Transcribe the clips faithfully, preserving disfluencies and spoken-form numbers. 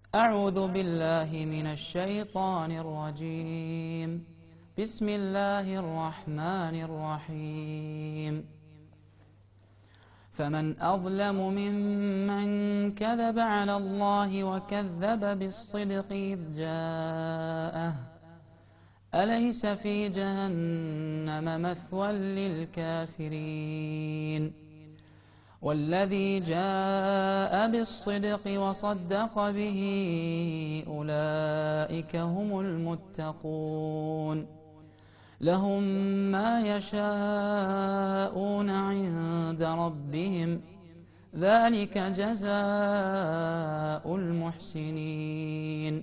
أعوذ بالله من الشيطان الرجيم. بسم الله الرحمن الرحيم. فمن أظلم ممن كذب على الله وكذب بالصدق إذ جاءه أليس في جهنم مثوى للكافرين والذي جاء بالصدق وصدق به أولئك هم المتقون لهم ما يشاءون عند ربهم ذلك جزاء المحسنين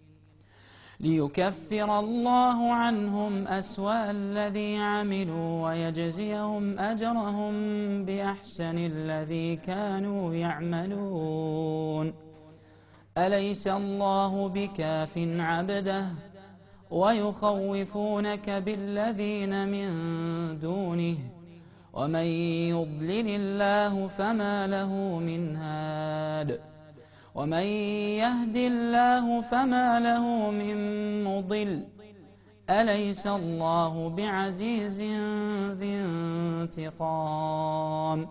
ليكفر الله عنهم أسوأ الذي عملوا ويجزيهم أجرهم بأحسن الذي كانوا يعملون أليس الله بكاف عبده ويخوفونك بالذين من دونه ومن يضلل الله فما له من هاد ومن يهد الله فما له من مضل أليس الله بعزيز ذي انتقام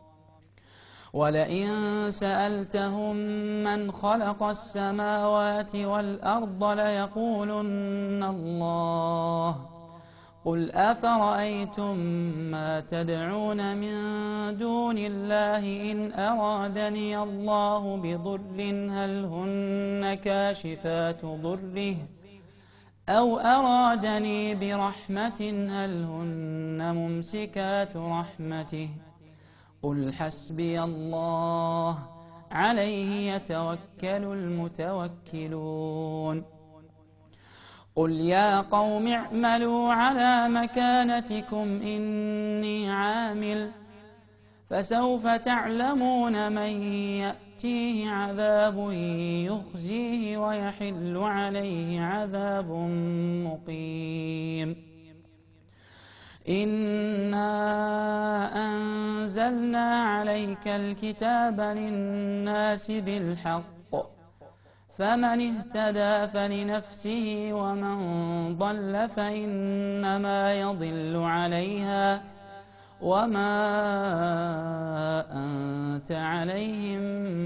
ولئن سألتهم من خلق السماوات والأرض ليقولن الله قل أفرأيتم ما تدعون من دون الله إن أرادني الله بضر هل هن كاشفات ضره أو أرادني برحمة هل هن ممسكات رحمته قل حسبي الله عليه يتوكل المتوكلون قل يا قوم اعملوا على مكانتكم إني عامل فسوف تعلمون من يأتيه عذاب يخزيه ويحل عليه عذاب مقيم إنا أنزلنا عليك الكتاب للناس بالحق فمن اهتدى فلنفسه ومن ضل فإنما يضل عليها وما أنت عليهم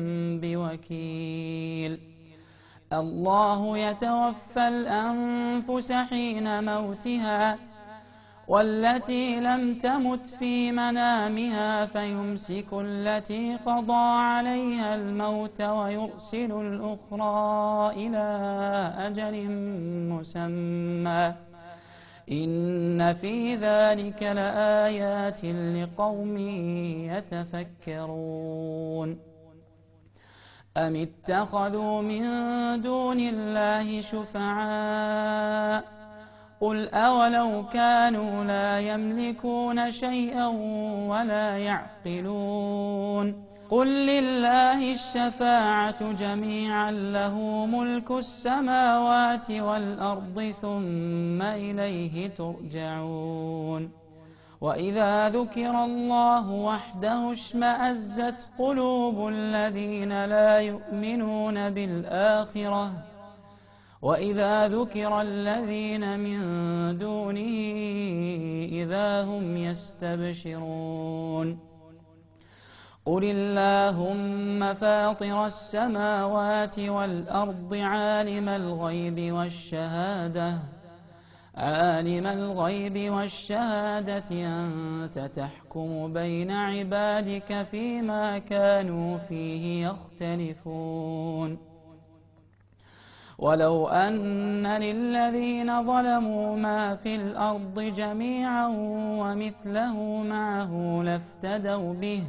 بوكيل الله يتوفى الأنفس حين موتها والتي لم تمت في منامها فيمسك التي قضى عليها الموت ويرسل الأخرى إلى أجل مسمى إن في ذلك لآيات لقوم يتفكرون أم اتخذوا من دون الله شفعاء قل أولو كانوا لا يملكون شيئا ولا يعقلون قل لله الشفاعة جميعا له ملك السماوات والأرض ثم إليه ترجعون وإذا ذكر الله وحده اشمأزت قلوب الذين لا يؤمنون بالآخرة وإذا ذكر الذين من دونه إذا هم يستبشرون قل اللهم فاطر السماوات والأرض عالم الغيب والشهادة عالم الغيب والشهادة أنت تحكم بين عبادك فيما كانوا فيه يختلفون ولو أن للذين ظلموا ما في الأرض جميعا ومثله معه لافتدوا به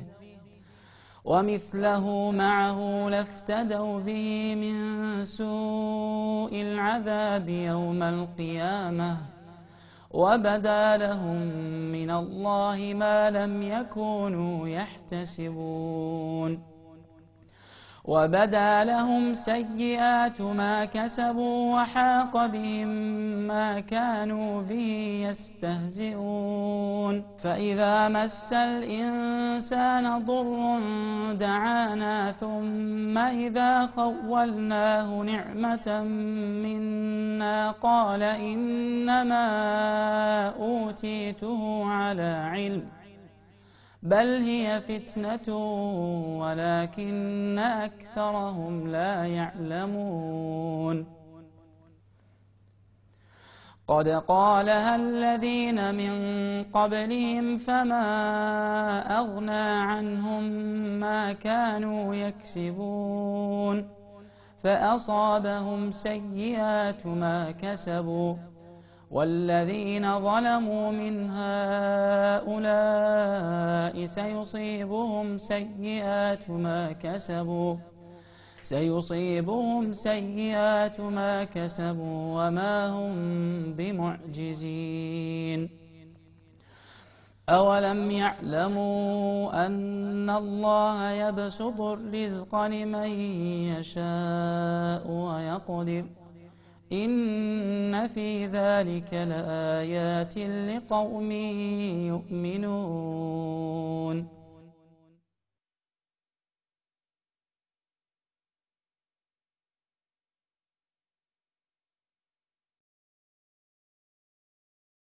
ومثله معه لافتدوا به من سوء العذاب يوم القيامة وبدا لهم من الله ما لم يكونوا يحتسبون وبدا لهم سيئات ما كسبوا وحاق بهم ما كانوا به يستهزئون فإذا مس الإنسان ضر دعانا ثم إذا خولناه نعمة منا قال إنما أوتيته على علم بل هي فتنة ولكن أكثرهم لا يعلمون قد قالها الذين من قبلهم فما أغنى عنهم ما كانوا يكسبون فأصابهم سيئات ما كسبوا والذين ظلموا من هؤلاء سيصيبهم سيئات ما كسبوا سيصيبهم سيئات ما كسبوا وما هم بمعجزين أولم يعلموا أن الله يبسط الرزق لمن يشاء ويقدر إن في ذلك لآيات لقوم يؤمنون